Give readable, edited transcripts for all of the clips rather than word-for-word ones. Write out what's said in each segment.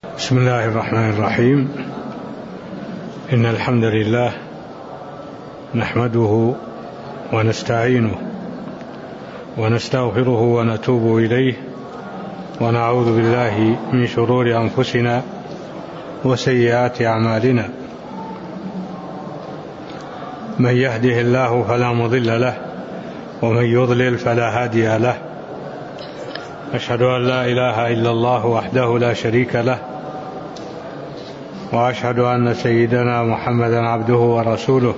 بسم الله الرحمن الرحيم. إن الحمد لله نحمده ونستعينه ونستغفره ونتوب إليه، ونعوذ بالله من شرور أنفسنا وسيئات أعمالنا. من يهده الله فلا مضل له، ومن يضلل فلا هادي له. أشهد أن لا إله إلا الله وحده لا شريك له، وأشهد أن سيدنا محمدا عبده ورسوله،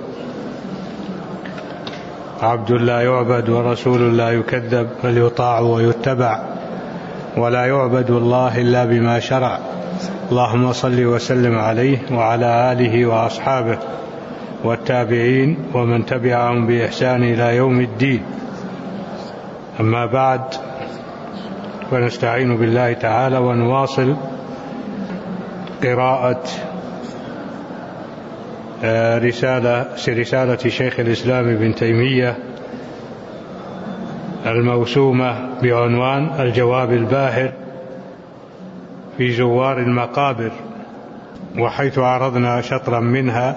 عبد لا يعبد ورسول لا يكذب، بل يطاع ويتبع، ولا يعبد الله إلا بما شرع. اللهم صل وسلم عليه وعلى آله وأصحابه والتابعين ومن تبعهم بإحسان إلى يوم الدين. أما بعد، فنستعين بالله تعالى ونواصل قراءة رسالة شيخ الإسلام ابن تيمية الموسومة بعنوان الجواب الباهر في زوار المقابر، وحيث عرضنا شطرا منها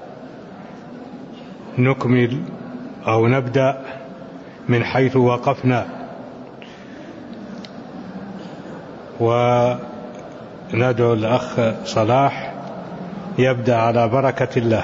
نكمل أو نبدأ من حيث وقفنا، وندعو الأخ صلاح يبدأ على بركة الله.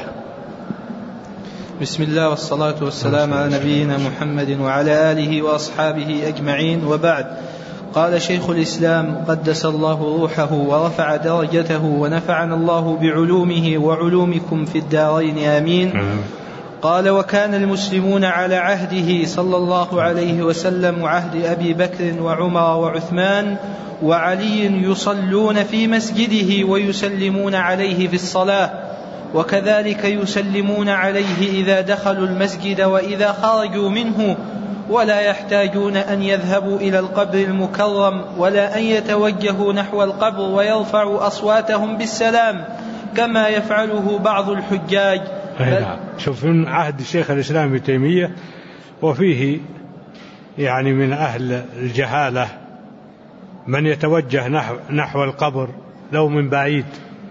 بسم الله والصلاة والسلام على نبينا محمد وعلى آله وأصحابه أجمعين، وبعد. قال شيخ الإسلام قدس الله روحه ورفع درجته ونفعنا الله بعلومه وعلومكم في الدارين آمين. قال: وكان المسلمون على عهده صلى الله عليه وسلم وعهد أبي بكر وعمر وعثمان وعلي يصلون في مسجده ويسلمون عليه في الصلاة، وكذلك يسلمون عليه إذا دخلوا المسجد وإذا خرجوا منه، ولا يحتاجون أن يذهبوا إلى القبر المكرم ولا أن يتوجهوا نحو القبر ويرفعوا أصواتهم بالسلام كما يفعله بعض الحجاج. شوف، من عهد الشيخ الإسلام ابن تيمية، وفيه يعني من أهل الجهالة من يتوجه نحو القبر لو من بعيد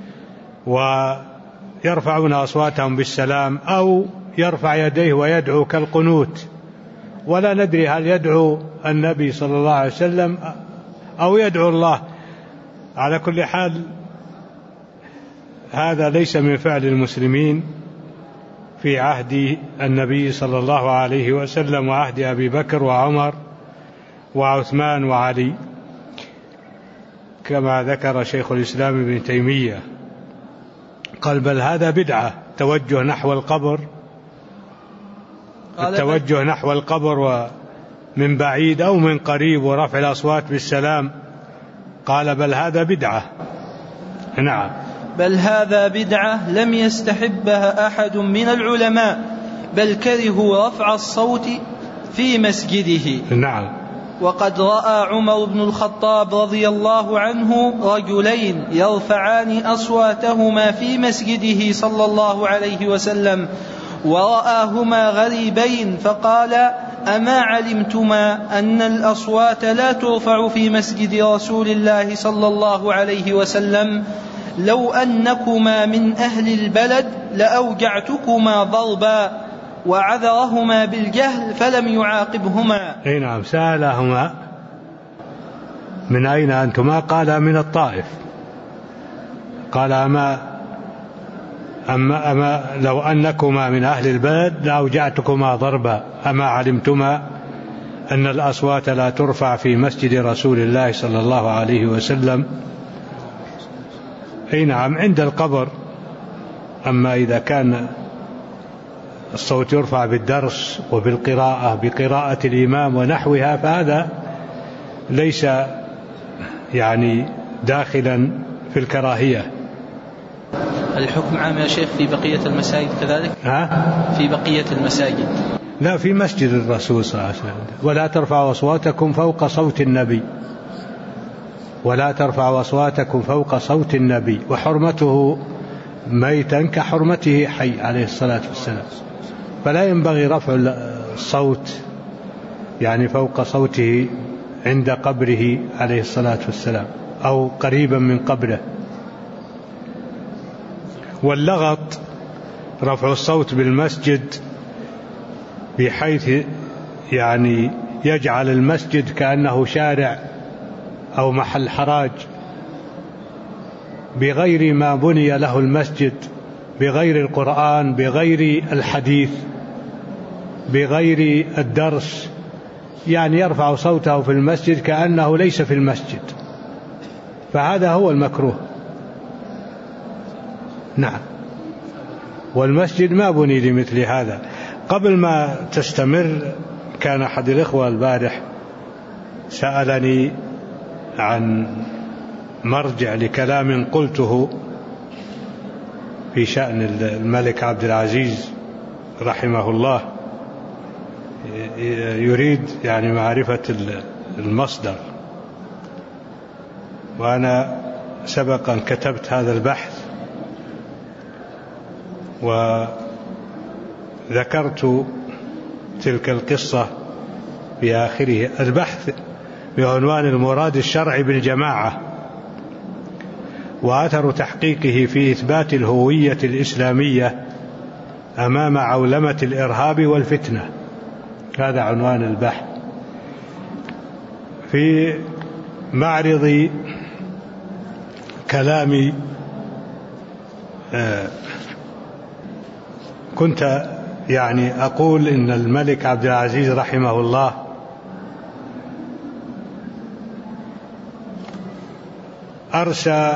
ويرفعون أصواتهم بالسلام، أو يرفع يديه ويدعو كالقنوت، ولا ندري هل يدعو النبي صلى الله عليه وسلم أو يدعو الله. على كل حال، هذا ليس من فعل المسلمين في عهد النبي صلى الله عليه وسلم وعهد أبي بكر وعمر وعثمان وعلي، كما ذكر شيخ الإسلام ابن تيمية. قال: بل هذا بدعة، توجه نحو القبر، التوجه نحو القبر ومن بعيد أو من قريب ورفع الأصوات بالسلام. قال: بل هذا بدعة. نعم، بل هذا بدعة لم يستحبها أحد من العلماء، بل كرهوا رفع الصوت في مسجده. نعم. وقد رأى عمر بن الخطاب رضي الله عنه رجلين يرفعان أصواتهما في مسجده صلى الله عليه وسلم، ورآهما غريبين، فقال: أما علمتما أن الأصوات لا ترفع في مسجد رسول الله صلى الله عليه وسلم؟ لو أنكما من أهل البلد لأوجعتكما ضربا. وعذرهما بالجهل فلم يعاقبهما. نعم، سألهما: من أين أنتما؟ قال: من الطائف. قال: أما لو أنكما من أهل البلد لأوجعتكما ضربا. أما علمتما أن الأصوات لا ترفع في مسجد رسول الله صلى الله عليه وسلم؟ نعم، عند القبر. أما إذا كان الصوت يرفع بالدرس وبالقراءة بقراءة الإمام ونحوها، فهذا ليس يعني داخلا في الكراهية. الحكم عام يا شيخ في بقية المساجد كذلك؟ في بقية المساجد؟ لا، في مسجد الرسول صلى الله عليه وسلم: ولا ترفعوا أصواتكم فوق صوت النبي، ولا ترفعوا أصواتكم فوق صوت النبي، وحرمته ميتا كحرمته حي عليه الصلاة والسلام. فلا ينبغي رفع الصوت يعني فوق صوته عند قبره عليه الصلاة والسلام أو قريبا من قبره. واللغط رفع الصوت بالمسجد بحيث يعني يجعل المسجد كأنه شارع أو محل حراج بغير ما بني له المسجد، بغير القرآن، بغير الحديث، بغير الدرس، يعني يرفع صوته في المسجد كأنه ليس في المسجد، فهذا هو المكروه. نعم. والمسجد ما بني لمثل هذا. قبل ما تستمر كان أحد الإخوة البارح سألني عن مرجع لكلام قلته في شأن الملك عبد العزيز رحمه الله، يريد يعني معرفة المصدر، وأنا سبقا كتبت هذا البحث وذكرت تلك القصة في آخره. البحث بعنوان المراد الشرعي بالجماعة وأثر تحقيقه في إثبات الهوية الإسلامية أمام عولمة الإرهاب والفتنة، هذا عنوان البحث. في معرض كلامي كنت يعني أقول إن الملك عبد العزيز رحمه الله أرسى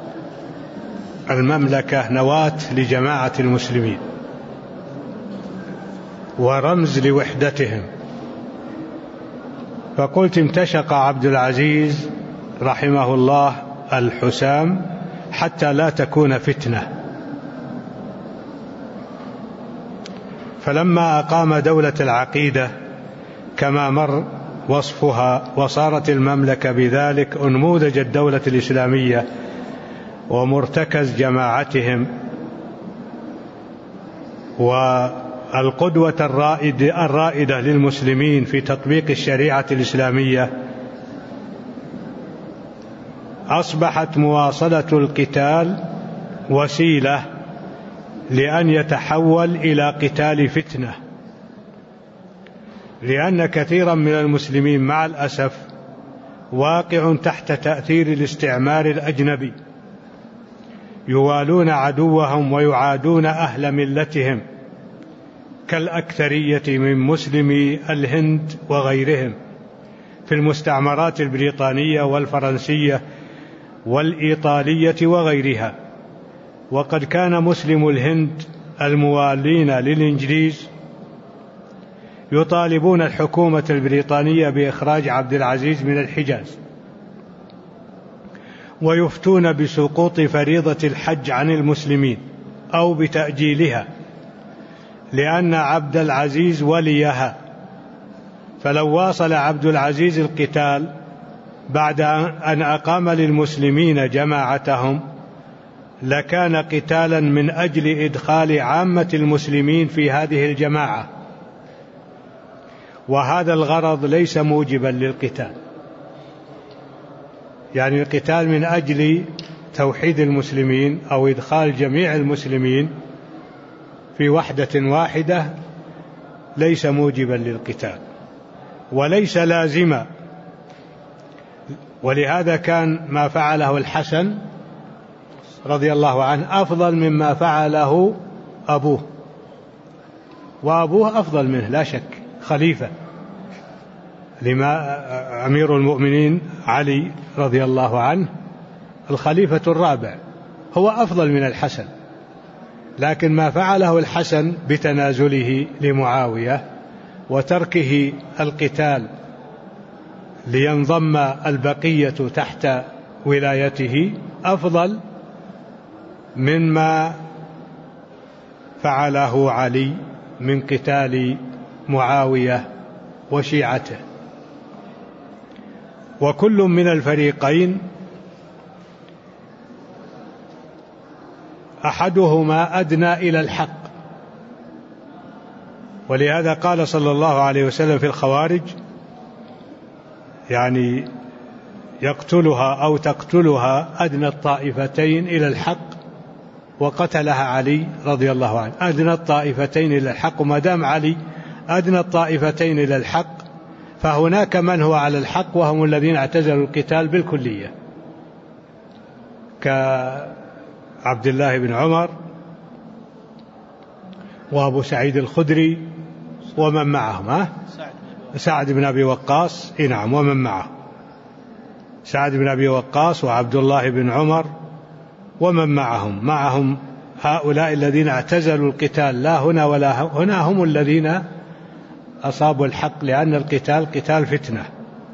المملكة نواة لجماعة المسلمين ورمز لوحدتهم، فقلت امتشق عبد العزيز رحمه الله الحسام حتى لا تكون فتنة، فلما أقام دولة العقيدة كما مر وصفها وصارت المملكة بذلك أنموذج الدولة الإسلامية ومرتكز جماعتهم والقدوة الرائدة للمسلمين في تطبيق الشريعة الإسلامية، أصبحت مواصلة القتال وسيلة لأن يتحول إلى قتال فتنة، لأن كثيرا من المسلمين مع الأسف واقع تحت تأثير الاستعمار الأجنبي، يوالون عدوهم ويعادون أهل ملتهم كالأكثرية من مسلمي الهند وغيرهم في المستعمرات البريطانية والفرنسية والإيطالية وغيرها. وقد كان مسلم الهند الموالين للإنجليز يطالبون الحكومة البريطانية بإخراج عبد العزيز من الحجاز، ويفتون بسقوط فريضة الحج عن المسلمين أو بتأجيلها لأن عبد العزيز وليها، فلو واصل عبد العزيز القتال بعد أن أقام للمسلمين جماعتهم لكان قتالا من أجل إدخال عامة المسلمين في هذه الجماعة، وهذا الغرض ليس موجبا للقتال، يعني القتال من أجل توحيد المسلمين أو إدخال جميع المسلمين في وحدة واحدة ليس موجبا للقتال وليس لازما. ولهذا كان ما فعله الحسن رضي الله عنه أفضل مما فعله أبوه، وأبوه أفضل منه لا شك، خليفة، لما أمير المؤمنين علي رضي الله عنه الخليفة الرابع هو أفضل من الحسن، لكن ما فعله الحسن بتنازله لمعاوية وتركه القتال لينضم البقية تحت ولايته أفضل مما فعله علي من قتال معاوية وشيعته. وكل من الفريقين أحدهما أدنى إلى الحق، ولهذا قال صلى الله عليه وسلم في الخوارج يعني يقتلها أو تقتلها أدنى الطائفتين إلى الحق وقتلها علي رضي الله عنه، أدنى الطائفتين إلى الحق. وما دام علي أدنى الطائفتين إلى الحق فهناك من هو على الحق وهم الذين اعتزلوا القتال بالكلية، كعبد الله بن عمر وأبو سعيد الخدري ومن معهم، سعد بن أبي وقاص، نعم، ومن معه سعد بن أبي وقاص وعبد الله بن عمر ومن معهم هؤلاء الذين اعتزلوا القتال، لا هنا ولا هنا، هم الذين أصابوا الحق، لأن القتال قتال فتنة.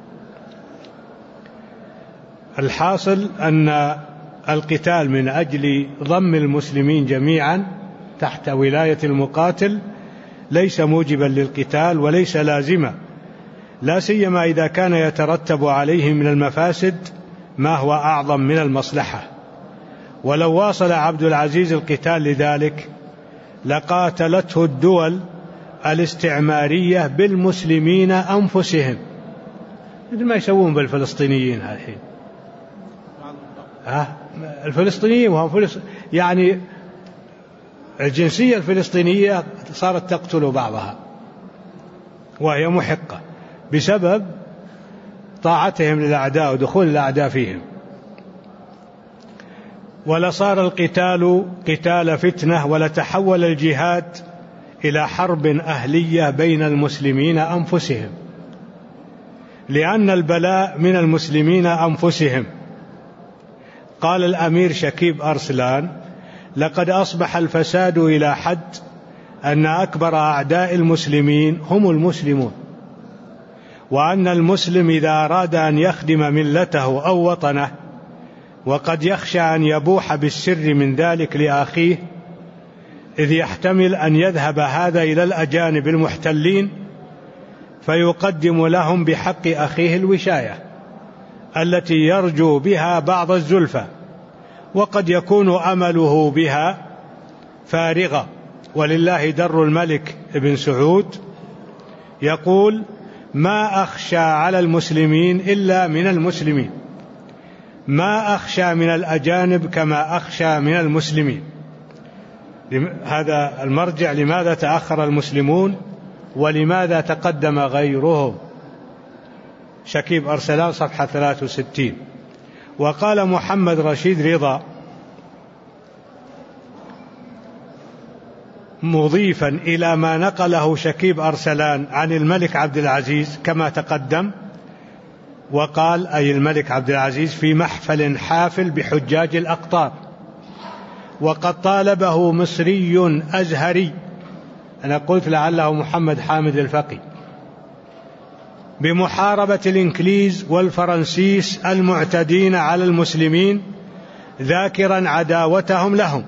الحاصل أن القتال من أجل ضم المسلمين جميعا تحت ولاية المقاتل ليس موجبا للقتال وليس لازما، لا سيما إذا كان يترتب عليه من المفاسد ما هو أعظم من المصلحة. ولو واصل عبد العزيز القتال لذلك لقاتلته الدول الاستعمارية بالمسلمين أنفسهم، مثل ما يسوون بالفلسطينيين الحين. الفلسطينيين وهم يعني الجنسية الفلسطينية صارت تقتل بعضها وهي محقة بسبب طاعتهم للأعداء ودخول الأعداء فيهم. ولصار القتال قتال فتنة، ولتحول الجهاد إلى حرب أهلية بين المسلمين أنفسهم، لأن البلاء من المسلمين أنفسهم. قال الأمير شكيب أرسلان: لقد أصبح الفساد إلى حد أن أكبر أعداء المسلمين هم المسلمون، وأن المسلم إذا أراد أن يخدم ملته أو وطنه وقد يخشى أن يبوح بالسر من ذلك لأخيه، إذ يحتمل أن يذهب هذا إلى الأجانب المحتلين فيقدم لهم بحق أخيه الوشاية التي يرجو بها بعض الزلفى، وقد يكون أمله بها فارغا. ولله در الملك ابن سعود يقول: ما أخشى على المسلمين إلا من المسلمين، ما أخشى من الأجانب كما أخشى من المسلمين. هذا المرجع لماذا تأخر المسلمون ولماذا تقدم غيرهم، شكيب أرسلان صفحة 63. وقال محمد رشيد رضا مضيفا إلى ما نقله شكيب أرسلان عن الملك عبد العزيز كما تقدم، وقال أي الملك عبد العزيز في محفل حافل بحجاج الأقطار، وقد طالبه مصري أزهري، أنا قلت لعله محمد حامد الفقي، بمحاربة الإنكليز والفرنسيس المعتدين على المسلمين، ذاكرا عداوتهم لهم.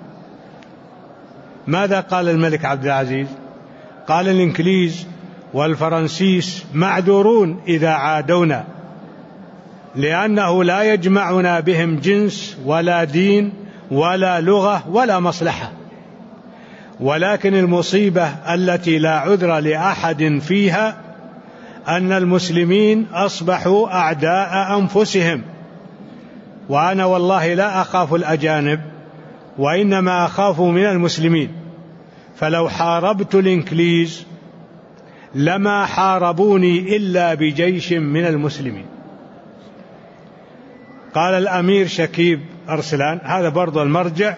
ماذا قال الملك عبد العزيز؟ قال: الإنكليز والفرنسيس معذورون إذا عادونا، لأنه لا يجمعنا بهم جنس ولا دين ولا لغة ولا مصلحة، ولكن المصيبة التي لا عذر لأحد فيها أن المسلمين أصبحوا أعداء أنفسهم. وأنا والله لا أخاف الأجانب، وإنما أخاف من المسلمين، فلو حاربت الإنكليز لما حاربوني إلا بجيش من المسلمين. قال الأمير شكيب أرسلان، هذا برضو المرجع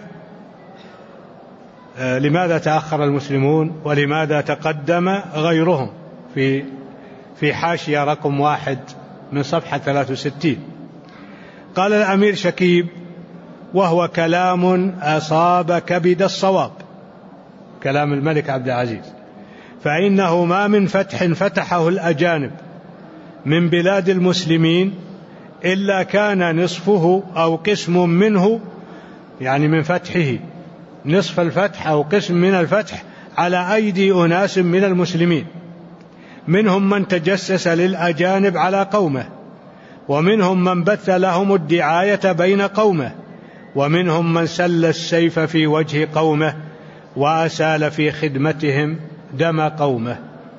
لماذا تأخر المسلمون ولماذا تقدم غيرهم، في حاشية رقم 1 من صفحة 63. قال الأمير شكيب: وهو كلام أصاب كبد الصواب، كلام الملك عبد العزيز، فإنه ما من فتح فتحه الأجانب من بلاد المسلمين إلا كان نصفه أو قسم منه، يعني من فتحه نصف الفتح أو قسم من الفتح، على أيدي أناس من المسلمين، منهم من تجسس للأجانب على قومه، ومنهم من بث لهم الدعاية بين قومه، ومنهم من سل السيف في وجه قومه وأسال في خدمتهم دم قومه.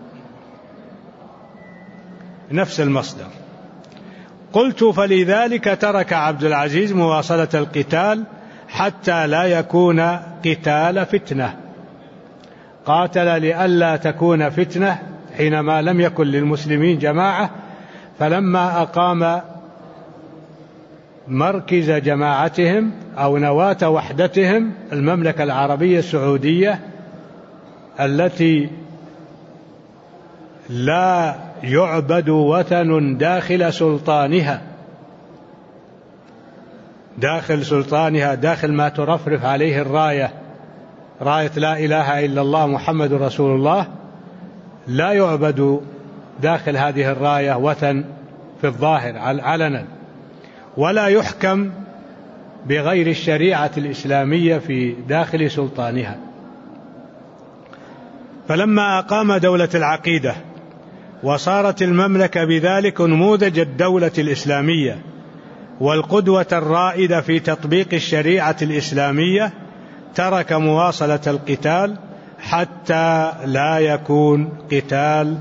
نفس المصدر. قلت: فلذلك ترك عبد العزيز مواصلة القتال حتى لا يكون قتال فتنة. قاتل لئلا تكون فتنة حينما لم يكن للمسلمين جماعة، فلما أقام مركز جماعتهم أو نواة وحدتهم المملكة العربية السعودية التي لا يعبد وثن داخل سلطانها، داخل ما ترفرف عليه الراية، راية لا إله إلا الله محمد رسول الله، لا يعبد داخل هذه الراية وثن في الظاهر علنا، ولا يحكم بغير الشريعة الإسلامية في داخل سلطانها. فلما أقام دولة العقيدة وصارت المملكة بذلك نموذج الدولة الإسلامية والقدوة الرائدة في تطبيق الشريعة الإسلامية، ترك مواصلة القتال حتى لا يكون قتال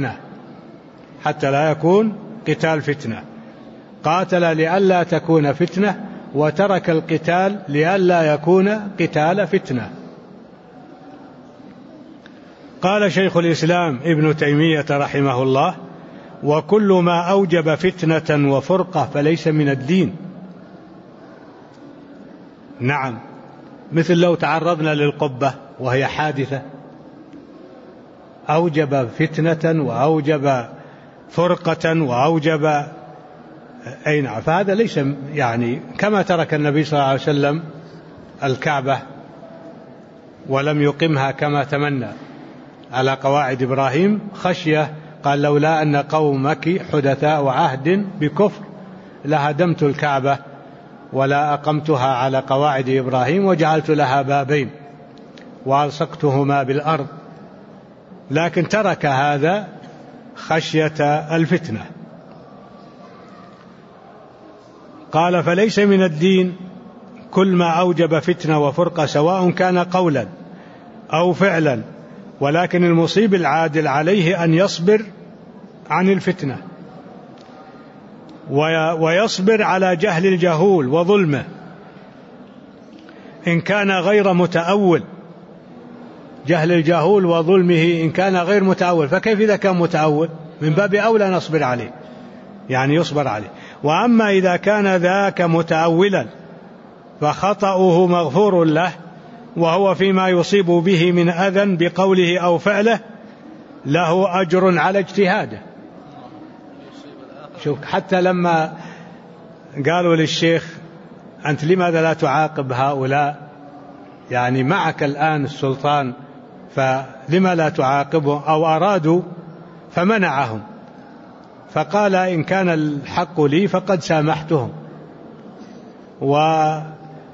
فتنة. قاتل لئلا تكون فتنة، وترك القتال لئلا يكون قتال فتنة. قال شيخ الإسلام ابن تيمية رحمه الله: وكل ما أوجب فتنة وفرقة فليس من الدين. نعم، مثل لو تعرضنا للقبة وهي حادثة أوجب فتنة وأوجب فرقة وأوجب نعم، فهذا ليس يعني كما ترك النبي صلى الله عليه وسلم الكعبة ولم يقمها كما تمنى على قواعد إبراهيم خشية، قال: لولا أن قومك حدثاء عهد بكفر لهدمت الكعبة ولا أقمتها على قواعد إبراهيم وجعلت لها بابين وألصقتهما بالأرض، لكن ترك هذا خشية الفتنة. قال: فليس من الدين كل ما أوجب فتنة وفرقة سواء كان قولا أو فعلا، ولكن المصيب العادل عليه أن يصبر عن الفتنة ويصبر على جهل الجهول وظلمه إن كان غير متأول. جهل الجهول وظلمه إن كان غير متأول، فكيف إذا كان متأول؟ من باب أولى نصبر عليه، يعني يصبر عليه. وأما إذا كان ذاك متأولا فخطأه مغفور له، وهو فيما يصيب به من أذى بقوله أو فعله له أجر على اجتهاده. شوف، حتى لما قالوا للشيخ: أنت لماذا لا تعاقب هؤلاء؟ يعني معك الآن السلطان، فلما لا تعاقبهم؟ أو أرادوا فمنعهم، فقال: إن كان الحق لي فقد سامحتهم، وإن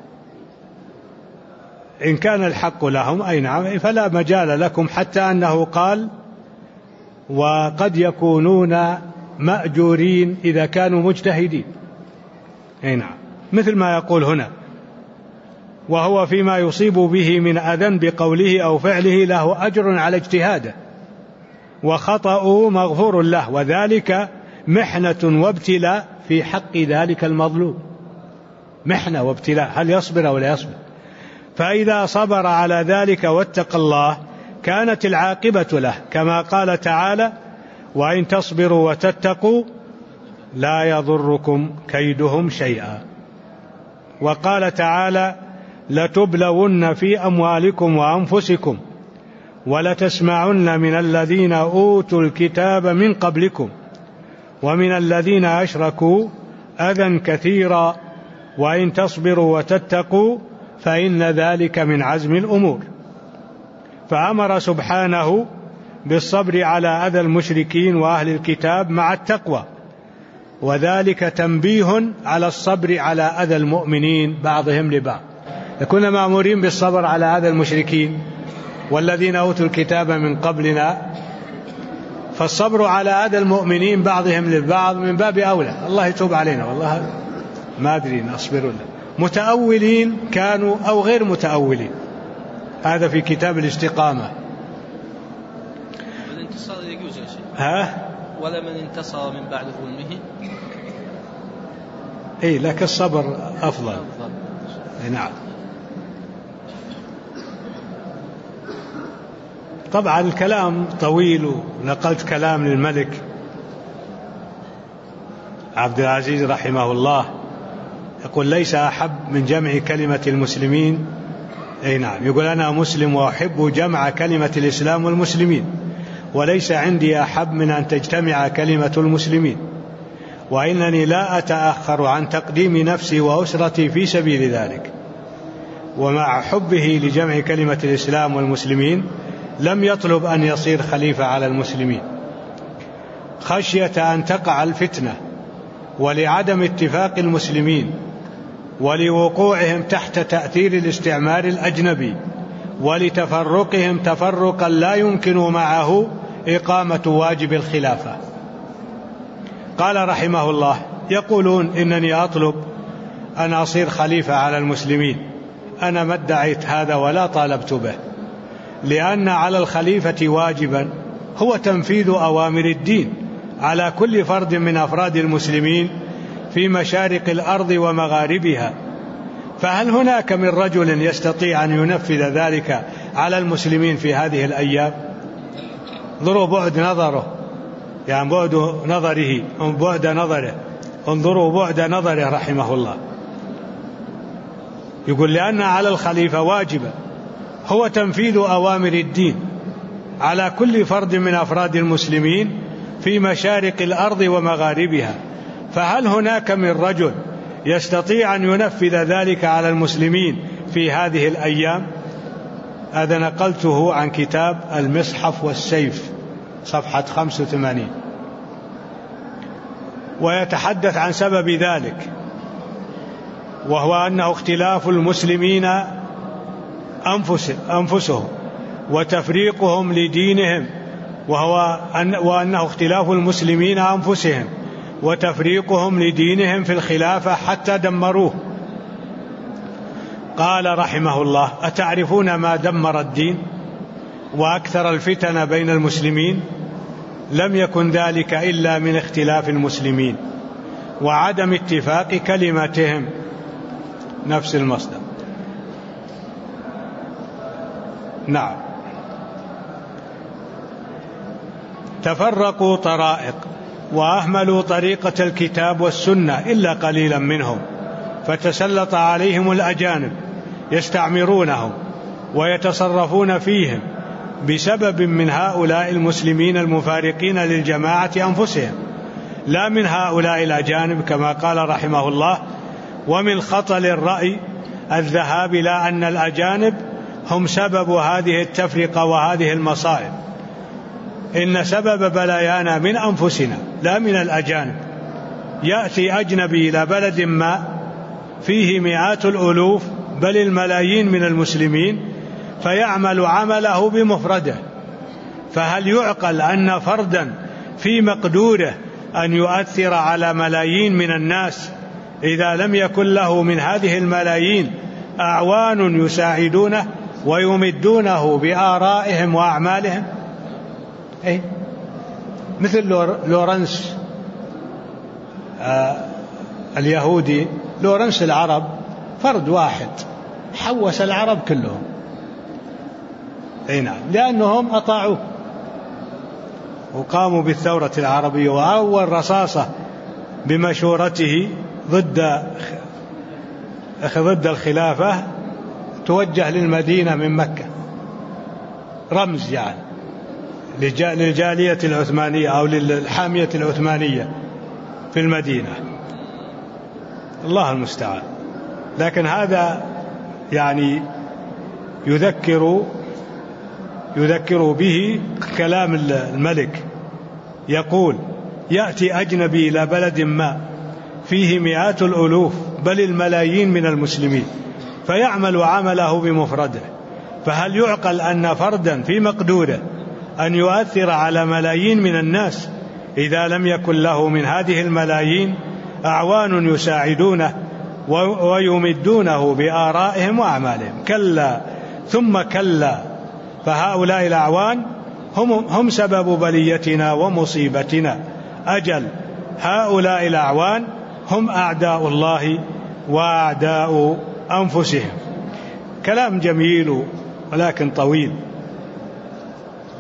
كان الحق لهم أي نعم فلا مجال لكم، حتى أنه قال: وقد يكونون مأجورين إذا كانوا مجتهدين. أي نعم، مثل ما يقول هنا: وهو فيما يصيب به من أذى بقوله أو فعله له أجر على اجتهاده، وخطأه مغفور له، وذلك محنة وابتلاء في حق ذلك المظلوم. محنة وابتلاء، هل يصبر أو لا يصبر؟ فإذا صبر على ذلك واتقى الله كانت العاقبة له، كما قال تعالى: وإن تصبروا وتتقوا لا يضركم كيدهم شيئا. وقال تعالى: لتبلون في أموالكم وأنفسكم ولتسمعن من الذين أوتوا الكتاب من قبلكم ومن الذين أشركوا أذى كثيرا وإن تصبروا وتتقوا فإن ذلك من عزم الأمور. فأمر سبحانه بالصبر على أذى المشركين وأهل الكتاب مع التقوى، وذلك تنبيه على الصبر على أذى المؤمنين بعضهم لبعض. كنا مأمورين بالصبر على أذى المشركين والذين أوتوا الكتاب من قبلنا، فالصبر على أذى المؤمنين بعضهم للبعض من باب أولى. الله يتوب علينا، والله ما أدري نصبر ولا. متأولين كانوا أو غير متأولين، هذا في كتاب الاستقامة. والانتصار يجوز يا شيخ؟ ولا من انتصر من بعد ظلمه؟ إيه، لكن الصبر أفضل. نعم. طبعا الكلام طويل، ونقلت كلام للملك عبد العزيز رحمه الله، يقول: ليس أحب من جمع كلمة المسلمين. أي نعم، يقول: أنا مسلم وأحب جمع كلمة الإسلام والمسلمين، وليس عندي أحب من أن تجتمع كلمة المسلمين، وإنني لا أتأخر عن تقديم نفسي وأسرتي في سبيل ذلك. ومع حبه لجمع كلمة الإسلام والمسلمين لم يطلب أن يصير خليفة على المسلمين، خشية أن تقع الفتنة، ولعدم اتفاق المسلمين، ولوقوعهم تحت تأثير الاستعمار الأجنبي، ولتفرقهم تفرقا لا يمكن معه إقامة واجب الخلافة. قال رحمه الله: يقولون إنني أطلب أن أصير خليفة على المسلمين. أنا ما ادعيت هذا ولا طالبت به، لأن على الخليفة واجبا هو تنفيذ أوامر الدين على كل فرد من أفراد المسلمين في مشارق الأرض ومغاربها. فهل هناك من رجل يستطيع أن ينفذ ذلك على المسلمين في هذه الأيام؟ انظروا بعد نظره، يعني بعد نظره، انظروا بعد نظره رحمه الله. يقول: لأن على الخليفة واجبا هو تنفيذ أوامر الدين على كل فرد من أفراد المسلمين في مشارق الأرض ومغاربها. فهل هناك من رجل يستطيع أن ينفذ ذلك على المسلمين في هذه الأيام؟ هذا نقلته عن كتاب المصحف والسيف صفحة 85. ويتحدث عن سبب ذلك، وهو أنه اختلاف المسلمين أنفسهم وتفريقهم لدينهم، وأنه اختلاف المسلمين أنفسهم وتفريقهم لدينهم في الخلافة حتى دمروه. قال رحمه الله: أتعرفون ما دمر الدين وأكثر الفتن بين المسلمين؟ لم يكن ذلك إلا من اختلاف المسلمين وعدم اتفاق كلمتهم. نفس المصدر. نعم. تفرقوا طرائق وأهملوا طريقة الكتاب والسنة إلا قليلا منهم، فتسلط عليهم الأجانب يستعمرونهم ويتصرفون فيهم بسبب من هؤلاء المسلمين المفارقين للجماعة أنفسهم، لا من هؤلاء الأجانب، كما قال رحمه الله: ومن خطل الرأي الذهاب إلى أن الأجانب هم سبب هذه التفرقة وهذه المصائب. إن سبب بلايانا من أنفسنا لا من الأجانب. يأتي أجنبي إلى بلد ما فيه مئات الألوف بل الملايين من المسلمين فيعمل عمله بمفرده، فهل يعقل أن فردا في مقدوره أن يؤثر على ملايين من الناس إذا لم يكن له من هذه الملايين أعوان يساعدونه ويمدونه بآرائهم وأعمالهم؟ مثل لورنس اليهودي، لورنس العرب، فرد واحد حوس العرب كلهم. نعم، لأنهم أطاعوه وقاموا بالثورة العربية، وأول رصاصة بمشورته ضد الخلافة توجه للمدينة من مكة، رمز يعني للجالية العثمانية أو للحامية العثمانية في المدينة. الله المستعان. لكن هذا يعني يذكر به كلام الملك، يقول: يأتي أجنبي إلى بلد ما فيه مئات الألوف بل الملايين من المسلمين فيعمل عمله بمفرده، فهل يعقل أن فردا في مقدوره أن يؤثر على ملايين من الناس إذا لم يكن له من هذه الملايين أعوان يساعدونه ويمدونه بآرائهم وأعمالهم؟ كلا ثم كلا، فهؤلاء الأعوان هم سبب بليتنا ومصيبتنا. أجل هؤلاء الأعوان هم أعداء الله وأعداء أنفسهم. كلام جميل ولكن طويل.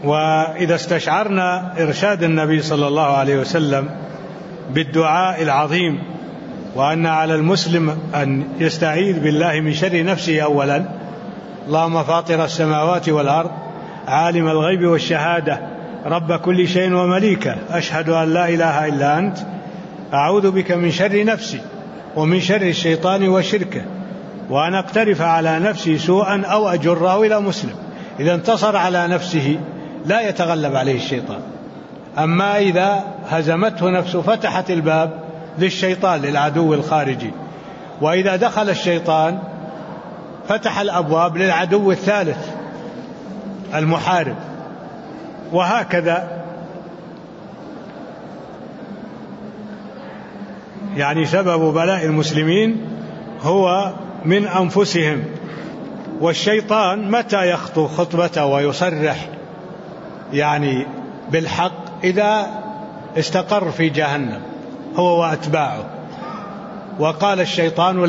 وإذا استشعرنا إرشاد النبي صلى الله عليه وسلم بالدعاء العظيم، وأن على المسلم أن يستعيذ بالله من شر نفسه أولا: اللهم فاطر السماوات والأرض عالم الغيب والشهادة رب كل شيء ومليكه أشهد أن لا إله إلا أنت أعوذ بك من شر نفسي ومن شر الشيطان وشركه، وأن أقترف على نفسي سوءا أو أجره إلى مسلم. إذا انتصر على نفسه لا يتغلب عليه الشيطان. أما إذا هزمته نفسه فتحت الباب للشيطان، للعدو الخارجي. وإذا دخل الشيطان فتح الأبواب للعدو الثالث المحارب. وهكذا يعني سبب بلاء المسلمين هو من أنفسهم. والشيطان متى يخطو خطبته ويصرح يعني بالحق؟ إذا استقر في جهنم هو وأتباعه. وقال الشيطان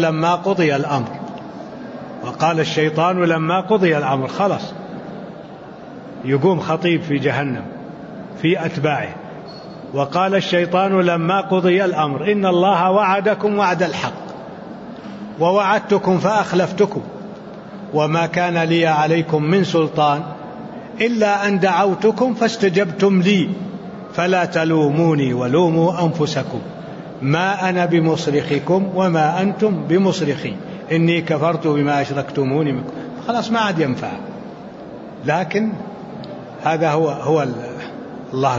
لما قضي الأمر خلص يقوم خطيب في جهنم في أتباعه. وقال الشيطان لما قضي الأمر إن الله وعدكم وعد الحق ووعدتكم فأخلفتكم وما كان لي عليكم من سلطان إلا أن دعوتكم فاستجبتم لي فلا تلوموني ولوموا أنفسكم ما أنا بمصرخكم وما أنتم بمصرخي إني كفرت بما أشركتموني منكم. خلاص ما عاد ينفع. لكن هذا هو الله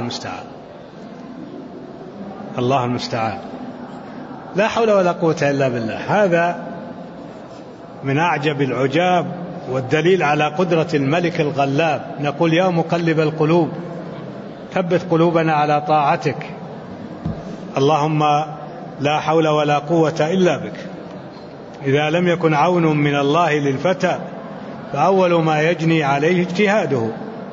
المستعان. لا حول ولا قوة إلا بالله. هذا من أعجب العجاب والدليل على قدرة الملك الغلاب. نقول: يا مقلب القلوب ثبت قلوبنا على طاعتك. اللهم لا حول ولا قوة إلا بك. إذا لم يكن عون من الله للفتى فأول ما يجني عليه اجتهاده.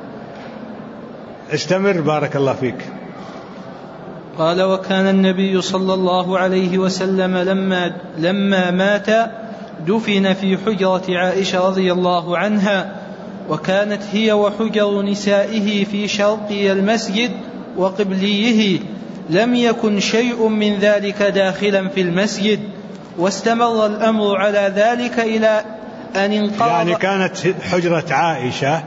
استمر بارك الله فيك. قال: وكان النبي صلى الله عليه وسلم لما مات دفن في حجرة عائشة رضي الله عنها، وكانت هي وحجر نسائه في شرقي المسجد وقبليه، لم يكن شيء من ذلك داخلا في المسجد، واستمر الأمر على ذلك إلى أن انقرض. يعني كانت حجرة عائشة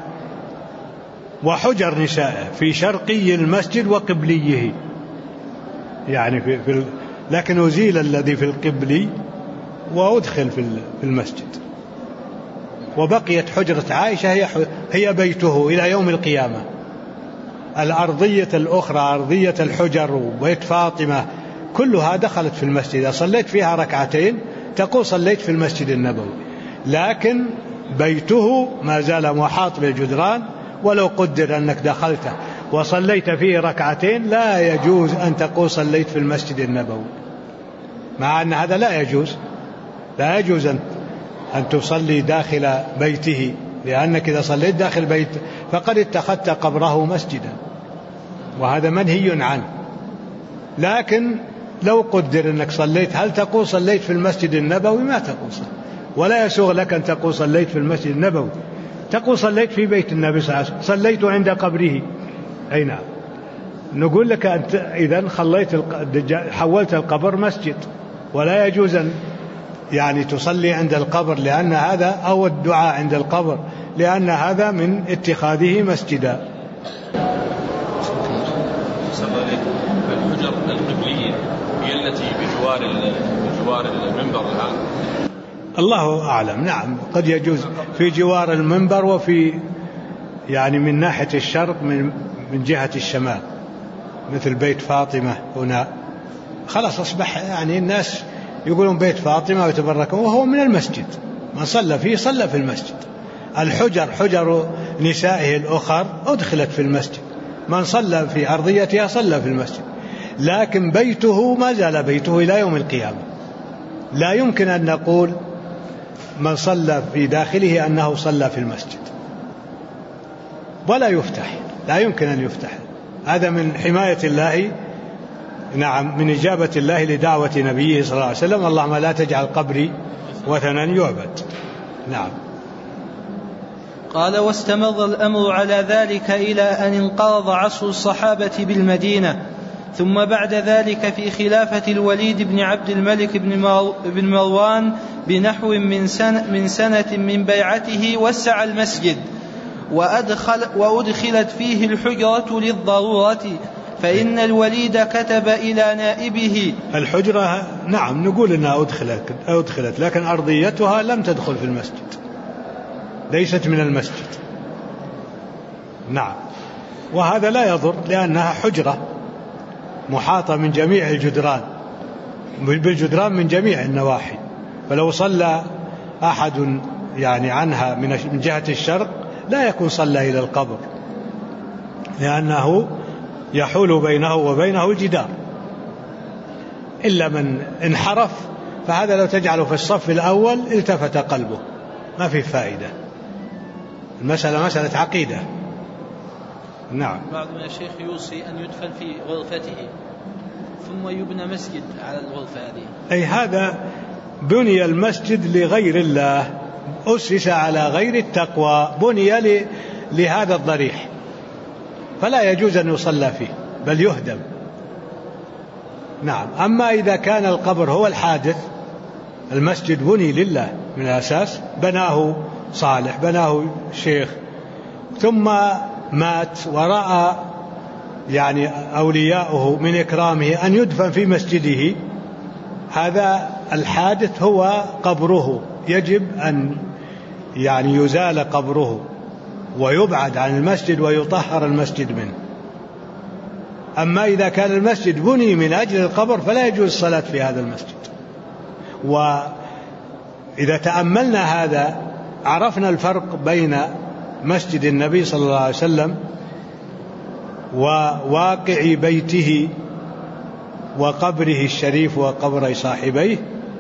وحجر نسائه في شرقي المسجد وقبليه، يعني لكن أزيل الذي في القبلي وأدخل في المسجد. وبقيت حجرة عائشة هي بيته إلى يوم القيامة. الأرضية الأخرى أرضية الحجر وبيت فاطمة كلها دخلت في المسجد. إذا صليت فيها ركعتين تقول صليت في المسجد النبوي، لكن بيته ما زال محاط بالجدران. ولو قدر أنك دخلت وصليت فيه ركعتين لا يجوز أن تقول صليت في المسجد النبوي، مع أن هذا لا يجوز أن تصلي داخل بيته، لأنك إذا صليت داخل بيت فقد اتخذت قبره مسجدا، وهذا منهي عنه. لكن لو قدر أنك صليت، هل تقول صليت في المسجد النبوي؟ ما تقول صليت. ولا يسوغ لك أن تقول صليت في المسجد النبوي، تقول صليت في بيت النبي صلى الله عليه وسلم، صليت عند قبره. أي نعم. نقول لك أنت إذن حولت القبر مسجد، ولا يجوز أن يعني تصلي عند القبر، لأن هذا أو الدعاء عند القبر، لأن هذا من اتخاذه مسجدا. الحجر القبلية هي التي بجوار المنبر الآن. الله أعلم. نعم، قد يجوز في جوار المنبر، وفي يعني من ناحية الشرق من جهة الشمال، مثل بيت فاطمة هنا. خلاص أصبح يعني الناس يقولون بيت فاطمة ويتبركون، وهو من المسجد. من صلى فيه صلى في المسجد. حجر نسائه الأخر أدخلت في المسجد، من صلى في أرضيتها صلى في المسجد. لكن بيته ما زال بيته إلى يوم القيامة. لا يمكن أن نقول من صلى في داخله أنه صلى في المسجد، ولا يفتح، لا يمكن أن يفتح. هذا من حماية الله، نعم، من إجابة الله لدعوة نبيه صلى الله عليه وسلم: اللهم لا تجعل قبري وثنا يعبد. نعم. قال: واستمر الأمر على ذلك إلى أن انقرض عصر الصحابة بالمدينة، ثم بعد ذلك في خلافة الوليد بن عبد الملك بن مروان بنحو من سنة من بيعته وسع المسجد وأدخلت فيه الحجرة للضرورة، فإن الوليد كتب إلى نائبه. الحجرة نعم نقول إنها أدخلت، لكن أرضيتها لم تدخل في المسجد، ليست من المسجد. نعم، وهذا لا يضر لأنها حجرة محاطة من جميع الجدران بالجدران من جميع النواحي، فلو صلى أحد يعني عنها من جهة الشرق لا يكون صلى إلى القبر، لأنه يحول بينه وبينه الجدار، إلا من انحرف، فهذا لو تجعله في الصف الأول التفت قلبه، ما في فائدة. المسألة مسألة عقيدة. نعم. بعضنا يا شيخ يوصي أن يدفن في غرفته ثم يبنى مسجد على الغرفة هذه. أي هذا بني المسجد لغير الله، أسس على غير التقوى، بني لهذا الضريح، فلا يجوز أن يصلى فيه بل يهدم. نعم. أما إذا كان القبر هو الحادث، المسجد بني لله من الأساس، بناه صالح، بناه شيخ، ثم مات ورأى يعني أولياؤه من إكرامه أن يدفن في مسجده، هذا الحادث هو قبره، يجب أن يعني يزال قبره ويبعد عن المسجد ويطهر المسجد منه. أما إذا كان المسجد بني من أجل القبر فلا يجوز الصلاة في هذا المسجد. وإذا تأملنا هذا عرفنا الفرق بين مسجد النبي صلى الله عليه وسلم وواقع بيته وقبره الشريف وقبر صاحبيه.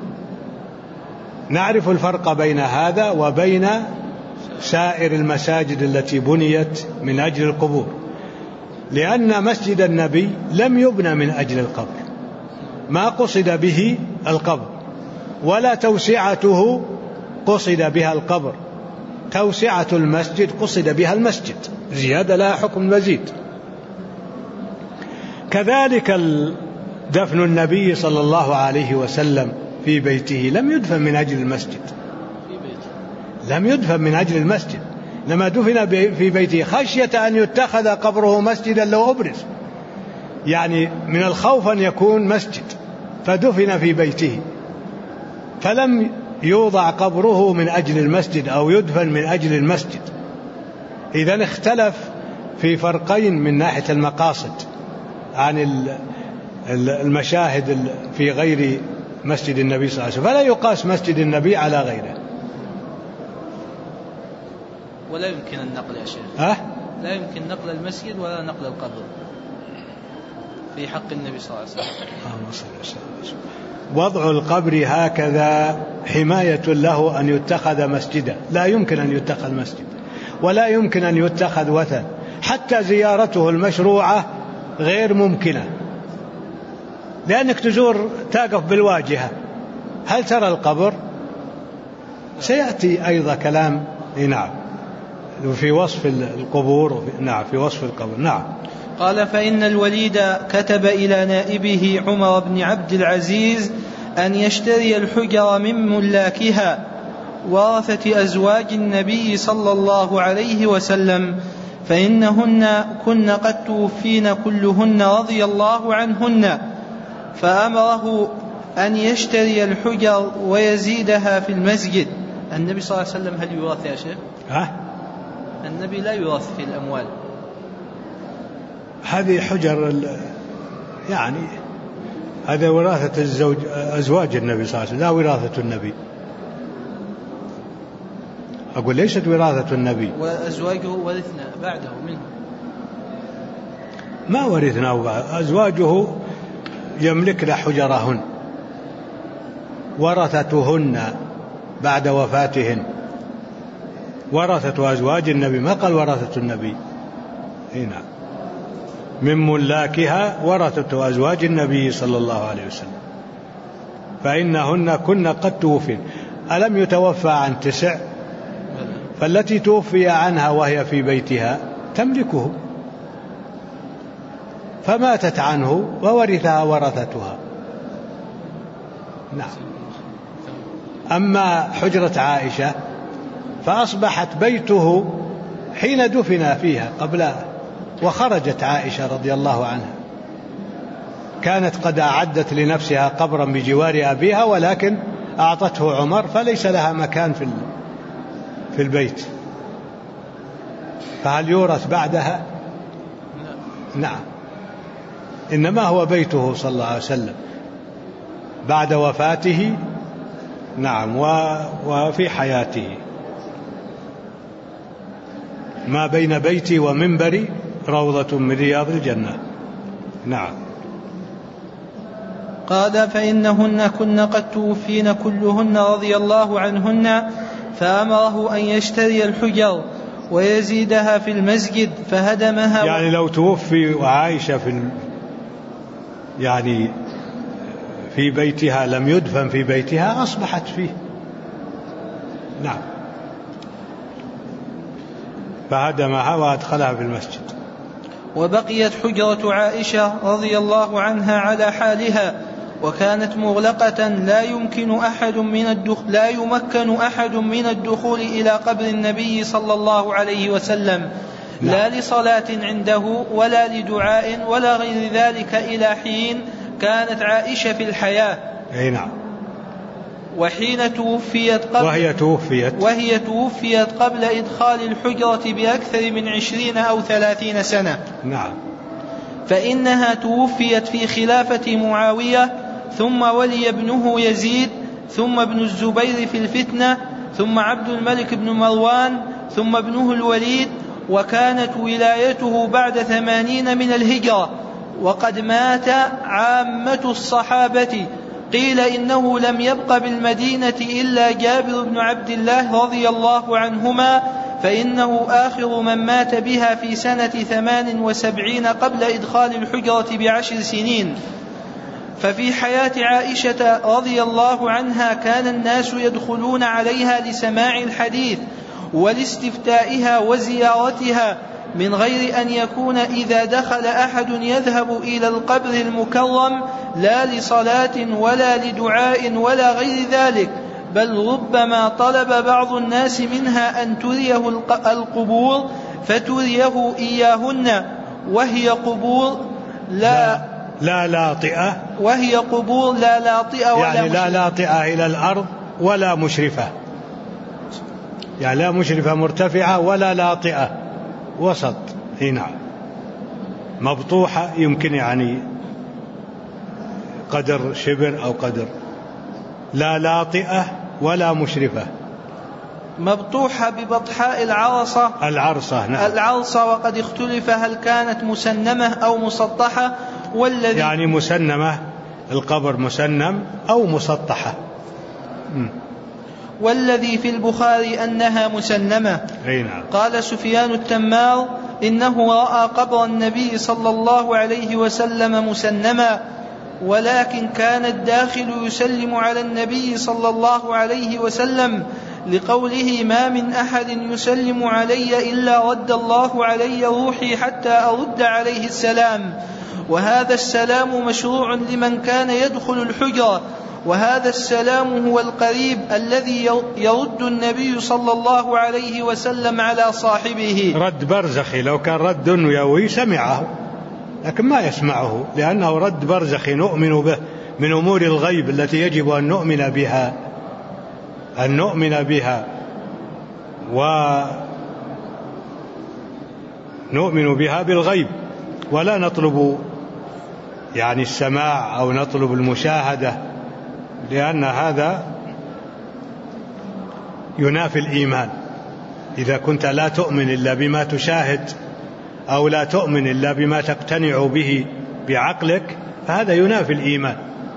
نعرف الفرق بين هذا وبين سائر المساجد التي بنيت من أجل القبور، لأن مسجد النبي لم يبنى من أجل القبر، ما قصد به القبر، ولا توسعته قصد بها القبر، توسعة المسجد قصد بها المسجد، زيادة لها حكم المزيد. كذلك دفن النبي صلى الله عليه وسلم في بيته لم يدفن من أجل المسجد، لم يدفن من أجل المسجد، لما دفن في بيته خشية أن يتخذ قبره مسجدا لو أبرز، يعني من الخوف أن يكون مسجد، فدفن في بيته، فلم يوضع قبره من أجل المسجد أو يدفن من أجل المسجد. إذن اختلف في فرقين من ناحية المقاصد عن المشاهد في غير مسجد النبي صلى الله عليه وسلم، فلا يقاس مسجد النبي على غيره. ولا يمكن النقل يا شيخ، لا يمكن نقل المسجد ولا نقل القبر في حق النبي صلى الله عليه وسلم. وضع القبر هكذا حماية له أن يتخذ مسجدا، لا يمكن أن يتخذ مسجد ولا يمكن أن يتخذ وثن، حتى زيارته المشروعة غير ممكنة، لأنك تزور تقف بالواجهة، هل ترى القبر؟ سيأتي أيضا كلام نعم في وصف القبور، نعم في وصف القبر. نعم. قال: فإن الوليد كتب إلى نائبه عمر بن عبد العزيز أن يشتري الحجر من ملاكها ورثة أزواج النبي صلى الله عليه وسلم، فإنهن كن قد توفين كلهن رضي الله عنهن، فأمره أن يشتري الحجر ويزيدها في المسجد. النبي صلى الله عليه وسلم هل يورث يا شيخ؟ النبي لا يورث في الأموال. هذه حجر يعني هذا وراثة أزواج النبي صلى الله عليه وسلم، لا وراثة النبي. أقول ليست وراثة النبي، وأزواجه ورثنا بعده منه، ما ورثنا أزواجه يملكن حجرهن، ورثتهن بعد وفاتهن، ورثة أزواج النبي، ما قال ورثة النبي هنا، من ملاكها ورثة أزواج النبي صلى الله عليه وسلم، فإنهن كن قد توفين. ألم يتوفى عن 9؟ فالتي توفي عنها وهي في بيتها تملكه، فماتت عنه وورثها ورثتها. نعم. أما حجرة عائشة فأصبحت بيته حين دفن فيها قبلها، وخرجت عائشة رضي الله عنها، كانت قد أعدت لنفسها قبرا بجوار أبيها، ولكن أعطته عمر فليس لها مكان في البيت، فهل يورث بعدها؟ نعم، إنما هو بيته صلى الله عليه وسلم بعد وفاته، نعم، وفي حياته. ما بين بيتي ومنبري روضة من رياض الجنة. نعم. قال: فإنهن كن قد توفين كلهن رضي الله عنهن، فأمره أن يشتري الحجر ويزيدها في المسجد فهدمها. يعني لو توفي عائشة يعني في بيتها لم يدفن في بيتها أصبحت فيه. نعم. فهدمها وأدخلها في المسجد. وبقيت حجرة عائشة رضي الله عنها على حالها، وكانت مغلقة لا يمكن أحد من الدخول إلى قبر النبي صلى الله عليه وسلم، لا لصلاة عنده ولا لدعاء ولا غير ذلك إلى حين كانت عائشة في الحياة. أي نعم. وحين توفيت وهي توفيت قبل إدخال الحجرة بأكثر من 20 أو 30 سنة. نعم. فإنها توفيت في خلافة معاوية، ثم ولي ابنه يزيد، ثم ابن الزبير في الفتنة، ثم عبد الملك بن مروان، ثم ابنه الوليد، وكانت ولايته بعد 80 من الهجرة، وقد مات عامة الصحابة. قيل إنه لم يبق بالمدينة إلا جابر بن عبد الله رضي الله عنهما، فإنه آخر من مات بها في سنة 78 قبل إدخال الحجرة ب10 سنين. ففي حياة عائشة رضي الله عنها كان الناس يدخلون عليها لسماع الحديث ولاستفتائها وزيارتها، من غير أن يكون إذا دخل أحد يذهب إلى القبر المكرم لا لصلاة ولا لدعاء ولا غير ذلك، بل ربما طلب بعض الناس منها أن تريه القبور فتريه إياهن، وهي قبور لا لاطئة، وهي قبور لا لاطئة ولا يعني لا لاطئة إلى الأرض ولا مشرفة، يعني لا مشرفة مرتفعة ولا لاطئة، وسط. هنا مبطوحة يمكن يعني قدر شبر أو قدر، لا لاطئة ولا مشرفة، مبطوحة ببطحاء العرصة. نعم. العرصة. وقد اختلف هل كانت مسنمة أو مسطحة، والذي يعني مسنمة، القبر مسنم أو مسطحة. والذي في البخاري أنها مسنمة. نعم. قال سفيان التمار: إنه رأى قبر النبي صلى الله عليه وسلم مسنما، ولكن كان الداخل يسلم على النبي صلى الله عليه وسلم، لقوله: ما من أحد يسلم علي إلا رد الله علي روحي حتى أرد عليه السلام. وهذا السلام مشروع لمن كان يدخل الحجرة، وهذا السلام هو القريب الذي يرد النبي صلى الله عليه وسلم على صاحبه. رد برزخي، لو كان رد دنيوي سمعه، لكن ما يسمعه، لأنه رد برزخي نؤمن به من أمور الغيب التي يجب أن نؤمن بها ونؤمن بها بالغيب، ولا نطلب يعني السماع أو نطلب المشاهدة، لأن هذا ينافي الإيمان. إذا كنت لا تؤمن إلا بما تشاهد أو لا تؤمن إلا بما تقتنع به بعقلك، فهذا ينافي الإيمان.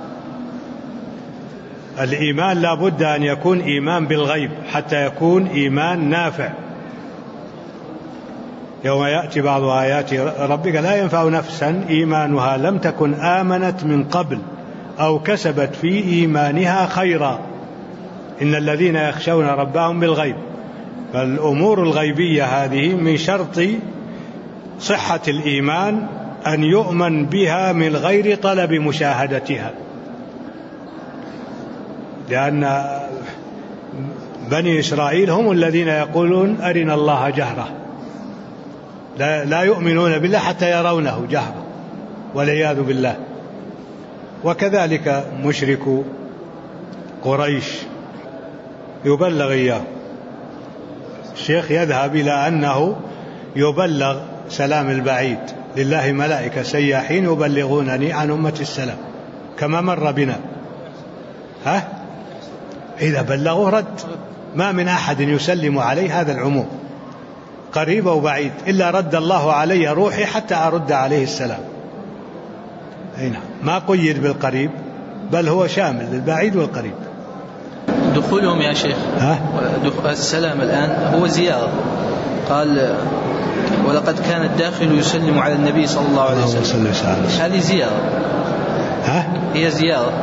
الإيمان لا بد أن يكون إيمان بالغيب حتى يكون إيمان نافع. يوم يأتي بعض آيات ربك لا ينفع نفسا إيمانها لم تكن آمنت من قبل أو كسبت في إيمانها خيرا، إن الذين يخشون ربهم بالغيب فالأمور الغيبية هذه من شرط صحة الإيمان أن يؤمن بها من غير طلب مشاهدتها، لأن بني إسرائيل هم الذين يقولون أرنا الله جهرة، لا يؤمنون بالله حتى يرونه جهرة والعياذ بالله. وكذلك مشرك قريش يبلغ إياه. الشيخ يذهب إلى أنه يبلغ سلام البعيد، لله ملائكة سياحين يبلغونني عن أمة السلام كما مر بنا. إذا بلغوا رد، ما من أحد يسلم عليه هذا العموم قريب وبعيد إلا رد الله علي روحي حتى أرد عليه السلام. هنا ما قيد بالقريب بل هو شامل للبعيد والقريب. دخولهم يا شيخ السلام الآن هو زيارة، قال ولقد كان الداخل يسلم على النبي صلى الله عليه وسلم، هذه زيارة. هي زيارة.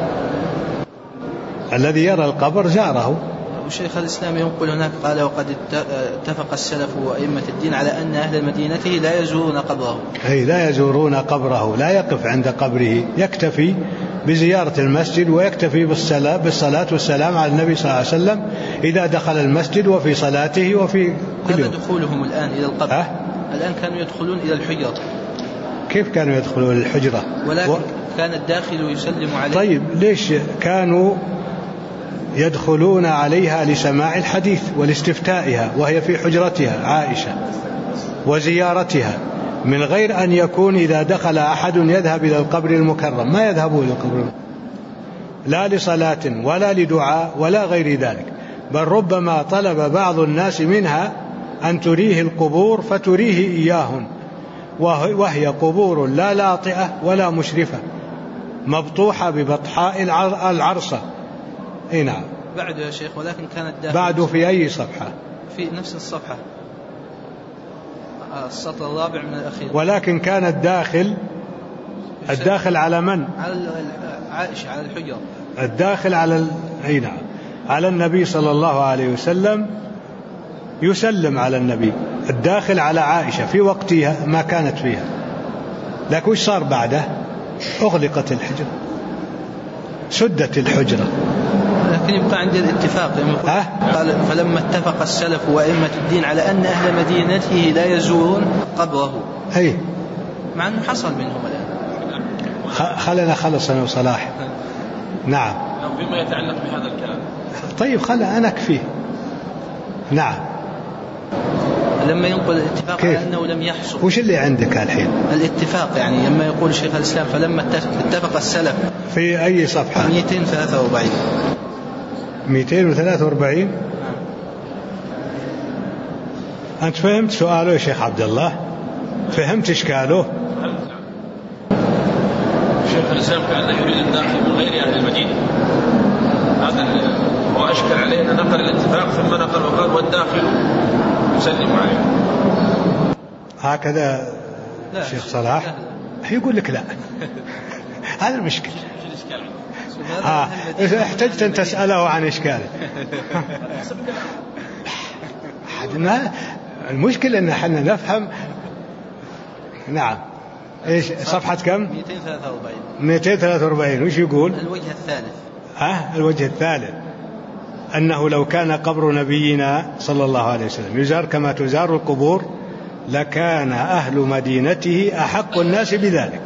الذي يرى القبر زاره. وشيخ الإسلام ينقل هناك قال وقد اتفق السلف وأئمة الدين على أن أهل مدينته لا يزورون قبره. لا يزورون قبره، لا يقف عند قبره، يكتفي بزيارة المسجد ويكتفي بالصلاة والسلام على النبي صلى الله عليه وسلم إذا دخل المسجد وفي صلاته وفي كل هذا يوم. دخولهم الآن إلى القبر. الآن كانوا يدخلون إلى الحجرة. كيف كانوا يدخلون الحجرة؟ ولكن كان الداخل يسلم عليه. طيب ليش كانوا يدخلون عليها لسماع الحديث ولاستفتائها وهي في حجرتها عائشة وزيارتها، من غير أن يكون إذا دخل أحد يذهب إلى القبر المكرم، ما يذهبون إلى القبر لا لصلاة ولا لدعاء ولا غير ذلك، بل ربما طلب بعض الناس منها أن تريه القبور فتريه إياهم، وهي قبور لا لاطئة ولا مشرفة مبطوحة ببطحاء العرصة. نعم. بعد يا شيخ ولكن كانت داخل. بعد في أي صفحة؟ في نفس الصفحة السطر الرابع من الأخير. ولكن كان الداخل على من؟ على عائشة، على الحجرة. الداخل على نعم على النبي صلى الله عليه وسلم، يسلم على النبي. الداخل على عائشة في وقتها ما كانت فيها، لكن وش صار بعده؟ أغلقت الحجرة، سدت الحجرة. لكن يبقى عندي الاتفاق قال فلما اتفق السلف وأئمة الدين على أن أهل مدينته لا يزورون قبره، مع أنه حصل منهم الآن. خلنا خلص أنا وصلاح. نعم. فيما يتعلق بهذا الكلام. طيب أنا أكفيه. نعم. لما ينقل الاتفاق على أنه لم يحصل. وش اللي عندك الحين؟ الاتفاق يعني لما يقول شيخ الإسلام فلما اتفق السلف. في أي صفحة؟ 243. 243. أنت فهمت سؤاله يا شيخ عبد الله؟ فهمت إشكاله؟ شيخ الإسلام كأنه يريد الداخل من غير أهل المدينة، هذا هو أشكل عليه أن نقل الاتفاق ثم نقل وقال والداخل يسلم عليه. هكذا شيخ صلاح يقول لك لا. هذا المشكلة. احتجت أن تسأله عن إشكاله. المشكلة أن احنا نفهم. نعم. إيش صفحة كم؟ 243. 243. وش يقول؟ الوجه الثالث. الوجه الثالث أنه لو كان قبر نبينا صلى الله عليه وسلم يزار كما تزار القبور لكان أهل مدينته أحق الناس بذلك،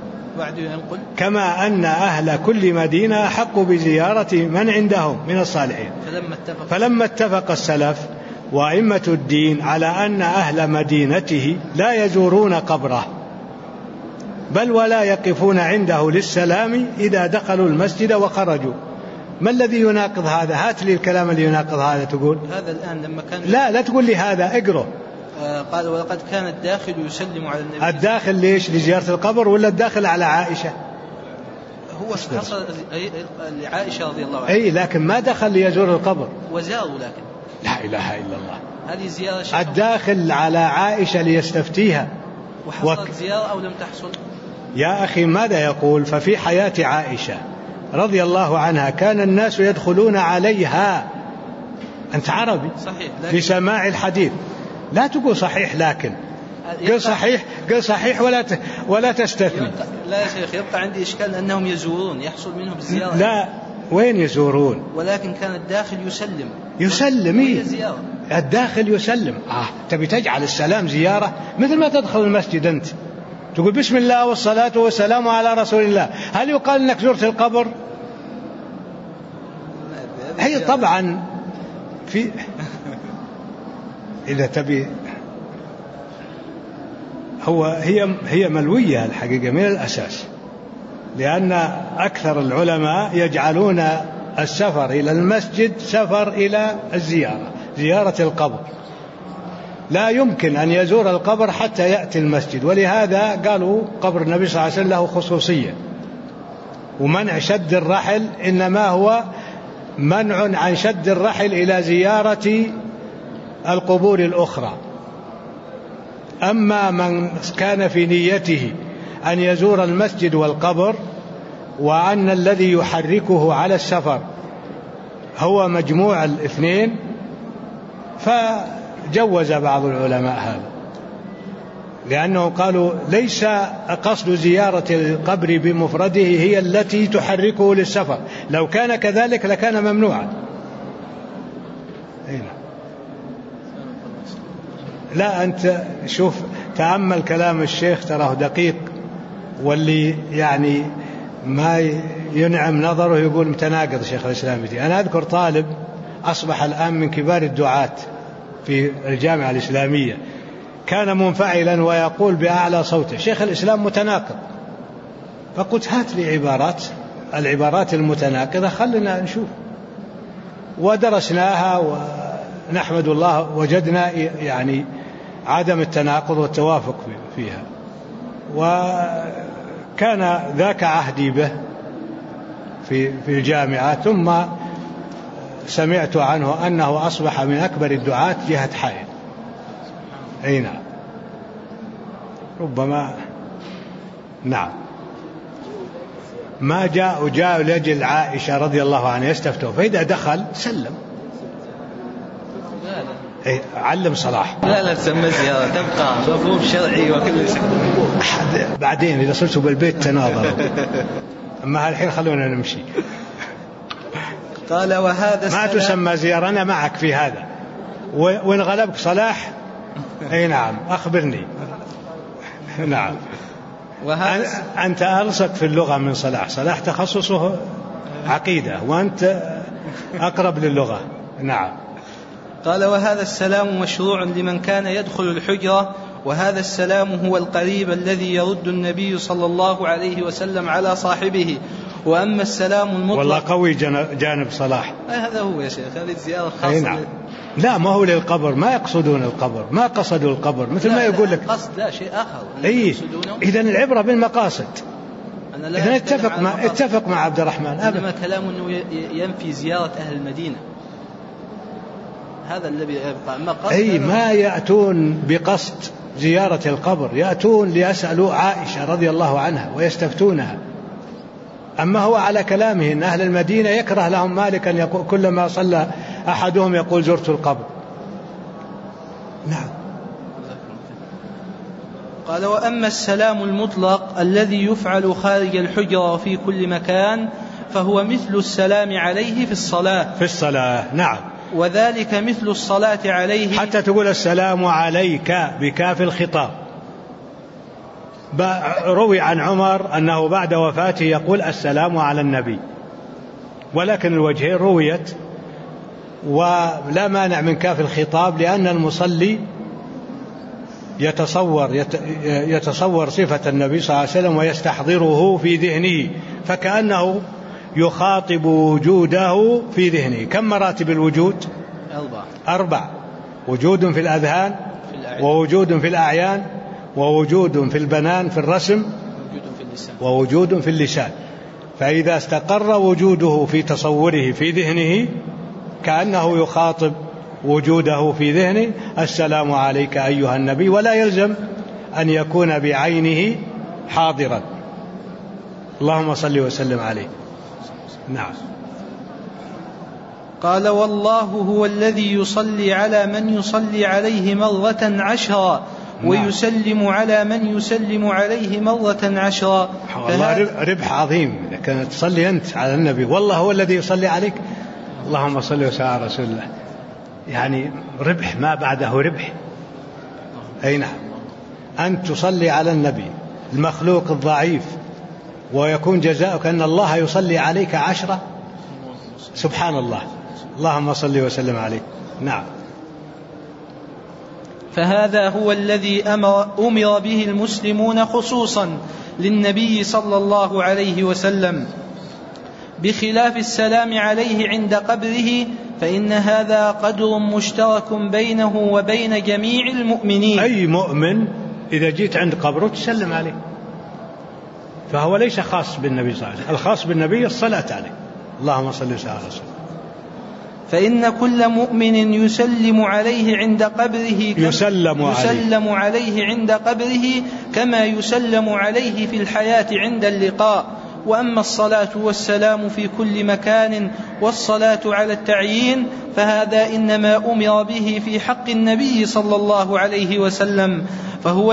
كما أن أهل كل مدينة أحق بزيارة من عندهم من الصالحين. فلما اتفق السلف وأئمة الدين على أن أهل مدينته لا يزورون قبره بل ولا يقفون عنده للسلام إذا دخلوا المسجد وخرجوا، ما الذي يناقض هذا؟ هات لي الكلام اللي يناقض هذا. تقول هذا الآن لما كان لا تقول لي هذا، اقرأ. قال ولقد كان الداخل يسلم على النبي. الداخل ليش؟ لزيارة القبر ولا الداخل على عائشة؟ هو حصل لعائشة رضي الله عنها. أي لكن ما دخل ليزور القبر وزاروا، لكن لا إله إلا الله. هذه زيارة. الداخل على عائشة ليستفتيها. وحصلت زيارة أو لم تحصل؟ يا أخي ماذا يقول؟ ففي حياة عائشة رضي الله عنها كان الناس يدخلون عليها أنت عربي صحيح لسماع الحديث، لا تقول صحيح لكن قل صحيح ولا تستثني. لا يا شيخ، يبقى عندي إشكال أنهم يزورون، يحصل منهم الزيارة. لا، وين يزورون؟ ولكن كان الداخل يسلم هي زيارة. الداخل يسلم. تبي تجعل السلام زيارة؟ مثل ما تدخل المسجد أنت تقول بسم الله والصلاة والسلام على رسول الله، هل يقال أنك زرت القبر؟ هي طبعا إذا تبي هي ملوية الحقيقة من الأساس، لأن أكثر العلماء يجعلون السفر إلى المسجد سفر إلى زيارة القبر، لا يمكن أن يزور القبر حتى يأتي المسجد. ولهذا قالوا قبر النبي صلى الله عليه وسلم له خصوصية، ومنع شد الرحل إنما هو منع عن شد الرحل إلى زيارة القبور الأخرى. أما من كان في نيته أن يزور المسجد والقبر، وأن الذي يحركه على السفر هو مجموع الاثنين، فجوز بعض العلماء هذا، لأنه قالوا ليس قصد زيارة القبر بمفرده هي التي تحركه للسفر، لو كان كذلك لكان ممنوعا. لا، أنت شوف تأمل كلام الشيخ تراه دقيق، واللي يعني ما ينعم نظره يقول متناقض شيخ الإسلام. أنا أذكر طالب أصبح الآن من كبار الدعاة في الجامعة الإسلامية، كان منفعلا ويقول بأعلى صوته شيخ الإسلام متناقض، فقلت هات لي العبارات المتناقضة خلنا نشوف، ودرسناها ونحمد الله وجدنا يعني عدم التناقض والتوافق فيها. وكان ذاك عهدي به في الجامعة، ثم سمعت عنه أنه أصبح من أكبر الدعاة جهة حائل. أي نعم، ربما نعم. ما جاء لأجل عائشة رضي الله عنها يستفتوا، فإذا دخل سلم. علم صلاح. لا تسمى زيارة، تبقى مفهوم شرعي وكل شيء. بعدين إذا صرتوا بالبيت تناظروا، أما الحين خلونا نمشي. قال وهذا ما تسمى زيارة، أنا معك في هذا. وإن غلبك صلاح أي نعم أخبرني. نعم. أنت ألصق في اللغة من صلاح تخصصه عقيدة، وأنت أقرب للغة. نعم. قال وهذا السلام مشروع لمن كان يدخل الحجرة، وهذا السلام هو القريب الذي يرد النبي صلى الله عليه وسلم على صاحبه. وأما السلام المطلق، والله قوي جانب صلاح. هذا هو يا شيخ، هذه الزيارة الخاصة. نعم. لا، ما هو للقبر، ما يقصدون القبر، ما قصدوا القبر مثل ما يقول لك قصد، لا شيء آخر. إذن العبرة بالمقاصد. إذن اتفق مع عبد الرحمن. إنما كلامه أنه ينفي زيارة أهل المدينة، هذا الذي يبقى. ما يأتون بقصد زيارة القبر، يأتون ليسألوا عائشة رضي الله عنها ويستفتونها. أما هو على كلامه أن أهل المدينة يكره لهم مالك أن يقول كلما صلى أحدهم يقول زرت القبر. نعم. قال وأما السلام المطلق الذي يفعل خارج الحجرة وفي كل مكان، فهو مثل السلام عليه في الصلاة. نعم. وذلك مثل الصلاة عليه، حتى تقول السلام عليك بكاف الخطاب. روي عن عمر أنه بعد وفاته يقول السلام على النبي، ولكن الوجهين رويت، ولا مانع من كاف الخطاب، لأن المصلي يتصور صفة النبي صلى الله عليه وسلم ويستحضره في ذهنه، فكأنه يخاطب وجوده في ذهنه. كم مراتب الوجود؟ 4. وجود في الأذهان، ووجود في الأعيان، ووجود في البنان في الرسم، ووجود في اللسان. فإذا استقر وجوده في تصوره في ذهنه كأنه يخاطب وجوده في ذهنه السلام عليك أيها النبي، ولا يلزم أن يكون بعينه حاضرا. اللهم صل وسلم عليه. نعم. قال والله هو الذي يصلي على من يصلي عليه مرة 10 ويسلم على من يسلم عليه مرة 10. والله ربح عظيم لكن تصلي أنت على النبي والله هو الذي يصلي عليك. اللهم صل وسلم على رسول الله. يعني ربح ما بعده ربح. أي نعم. أن تصلي على النبي المخلوق الضعيف ويكون جزاؤك أن الله يصلي عليك 10. سبحان الله. اللهم صل وسلم عليه. نعم. فهذا هو الذي أمر به المسلمون خصوصا للنبي صلى الله عليه وسلم، بخلاف السلام عليه عند قبره فإن هذا قدر مشترك بينه وبين جميع المؤمنين. أي مؤمن إذا جيت عند قبره تسلم عليه، فهو ليس خاص بالنبي صلى الله عليه وسلم، الخاص بالنبي الصلاة عليه. اللهم صل وسلم على رسول. فإن كل مؤمن يسلم عليه عند قبره يسلم عليه عند قبره كما يسلم عليه في الحياة عند اللقاء. وأما الصلاة والسلام في كل مكان والصلاة على التعيين فهذا إنما أمر به في حق النبي صلى الله عليه وسلم، فهو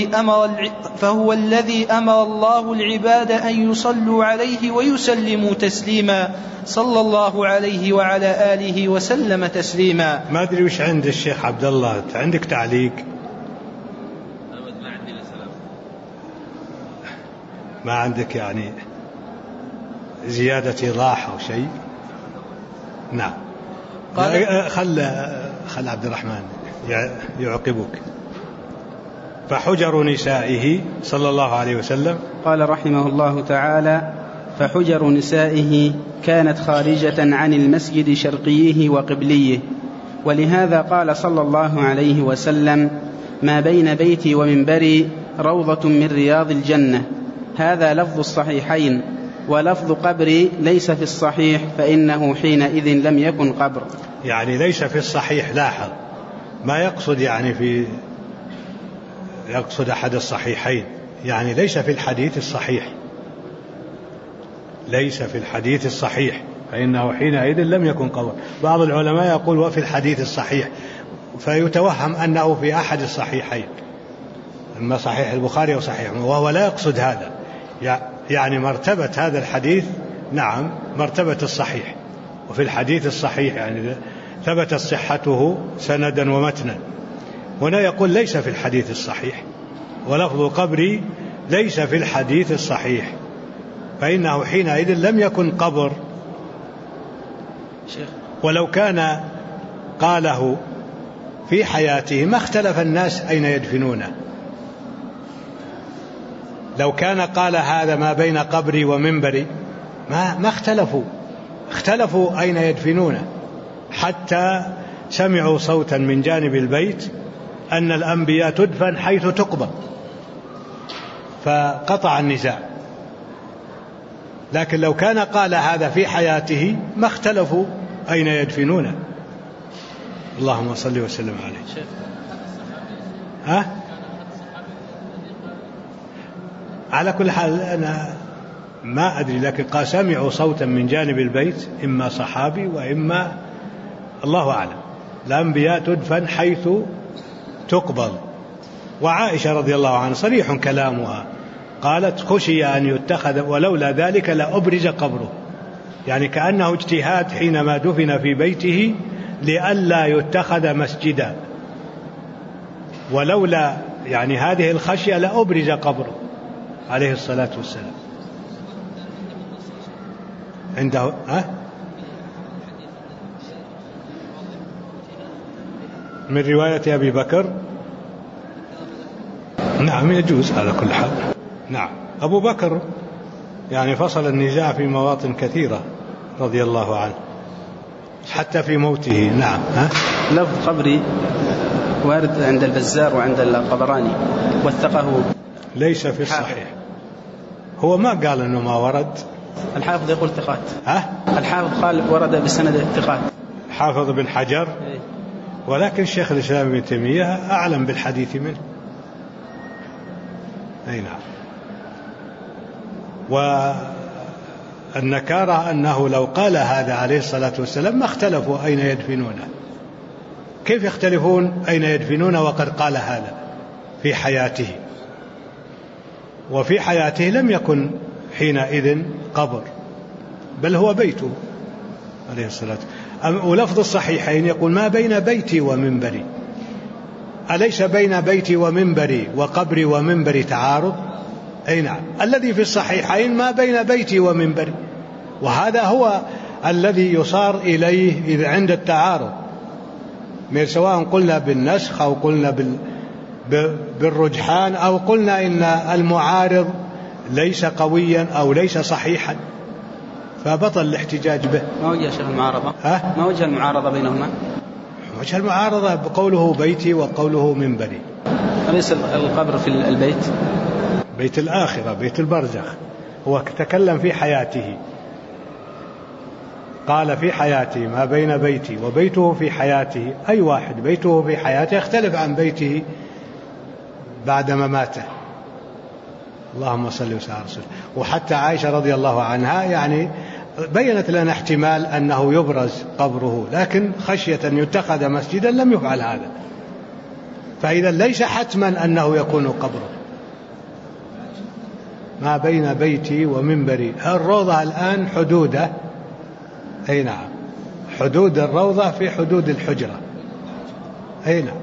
الذي أمر الله العباد أن يصلوا عليه ويسلموا تسليما صلى الله عليه وعلى آله وسلم تسليما. ما أدري وش عند الشيخ عبد الله، عندك تعليق؟ ما عندك يعني زيادة إيضاح أو شيء؟ نعم. خل عبد الرحمن يعقبك. فحجر نسائه صلى الله عليه وسلم. قال رحمه الله تعالى: فحجر نسائه كانت خارجة عن المسجد شرقيه وقبليه، ولهذا قال صلى الله عليه وسلم: ما بين بيتي ومنبري روضة من رياض الجنة. هذا لفظ الصحيحين، ولفظ قبري ليس في الصحيح فإنه حينئذ لم يكن قبر. يعني ليس في الصحيح، لاحظ ما يقصد، يعني يقصد أحد الصحيحين، يعني ليس في الحديث الصحيح، ليس في الحديث الصحيح فإنه حينئذ لم يكن قبر. بعض العلماء يقول وفي الحديث الصحيح، فيتوهم أنه في أحد الصحيحين، إما صحيح البخاري أو صحيح، وهو لا يقصد هذا. يعني مرتبة هذا الحديث نعم مرتبة الصحيح، وفي الحديث الصحيح يعني ثبتت صحته سندا ومتنا. هنا يقول ليس في الحديث الصحيح، ولفظ قبري ليس في الحديث الصحيح فإنه حينئذ لم يكن قبر. ولو كان قاله في حياته ما اختلف الناس أين يدفنونه. لو كان قال هذا ما بين قبري ومنبري ما اختلفوا أين يدفنونه، حتى سمعوا صوتا من جانب البيت أن الأنبياء تدفن حيث تقبر، فقطع النزاع. لكن لو كان قال هذا في حياته ما اختلفوا أين يدفنونه. اللهم صل وسلم عليه. على كل حال أنا ما أدري، لكن قال سمعوا صوتا من جانب البيت، إما صحابي وإما الله أعلم. الأنبياء تدفن حيث تقبل. وعائشة رضي الله عنها صريح كلامها، قالت خشي أن يتخذ ولولا ذلك لأبرز قبره، يعني كأنه اجتهاد حينما دفن في بيته لئلا يتخذ مسجدا، ولولا يعني هذه الخشية لأبرز قبره عليه الصلاة والسلام. عنده من رواية أبي بكر. نعم يجوز على كل حال. نعم أبو بكر يعني فصل النزاع في مواطن كثيرة رضي الله عنه حتى في موته. نعم. لفظ قبري وارد عند البزار وعند الطبراني وثقه، ليس في الصحيح. هو ما قال أنه ما ورد، الحافظ يقول ثقات. الحافظ قال ورد بسند ثقات، حافظ بن حجر، ولكن شيخ الإسلام ابن تيمية أعلم بالحديث منه. أي نعم. النكارة أنه لو قال هذا عليه الصلاة والسلام ما اختلفوا أين يدفنونه. كيف يختلفون أين يدفنونه وقد قال هذا في حياته؟ وفي حياته لم يكن حينئذ قبر، بل هو بيته عليه الصلاة والسلام. ولفظ الصحيحين يقول ما بين بيتي ومنبري. أليس بين بيتي ومنبري وقبري ومنبري تعارض؟ أي نعم، الذي في الصحيحين ما بين بيتي ومنبري، وهذا هو الذي يصار إليه إذا عند التعارض، سواء قلنا بالنسخ أو قلنا بالرجحان أو قلنا إن المعارض ليس قويا أو ليس صحيحا، فبطل الاحتجاج به. ما وجه شيخ المعارضة؟ ما وجه المعارضة بينهما؟ وجه المعارضة بقوله بيتي وقوله منبري. أليس القبر في البيت؟ بيت الآخرة، بيت البرزخ. هو تكلم في حياته، قال في حياته ما بين بيتي وبيته في حياته. أي واحد بيته في حياته يختلف عن بيته بعد مماته. اللهم صل وسلم على رسوله. وحتى عائشة رضي الله عنها يعني بينت لنا احتمال أنه يبرز قبره، لكن خشية أن يتخذ مسجدا لم يفعل هذا، فإذا ليس حتما أنه يكون قبره. ما بين بيتي ومنبري. الروضة الآن حدوده، أي نعم، حدود الروضة في حدود الحجرة. أي نعم،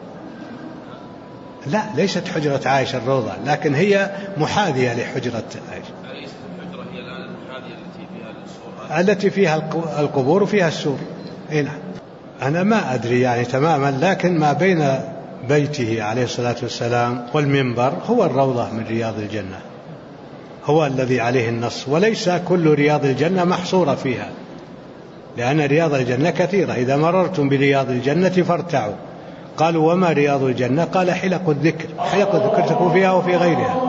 لا ليست حجرة عائشة الروضة، لكن هي محاذية لحجرة عائشة. الحجرة هي الآن المحاذية التي فيها القبور وفيها السور. أي نعم. أنا ما أدري يعني تماما، لكن ما بين بيته عليه الصلاة والسلام والمنبر هو الروضة من رياض الجنة، هو الذي عليه النص، وليس كل رياض الجنة محصورة فيها، لأن رياض الجنة كثيرة. إذا مررتم برياض الجنة فارتعوا. قالوا وما رياض الجنة؟ قال حلق الذكر. حلق الذكر تكون فيها وفي غيرها.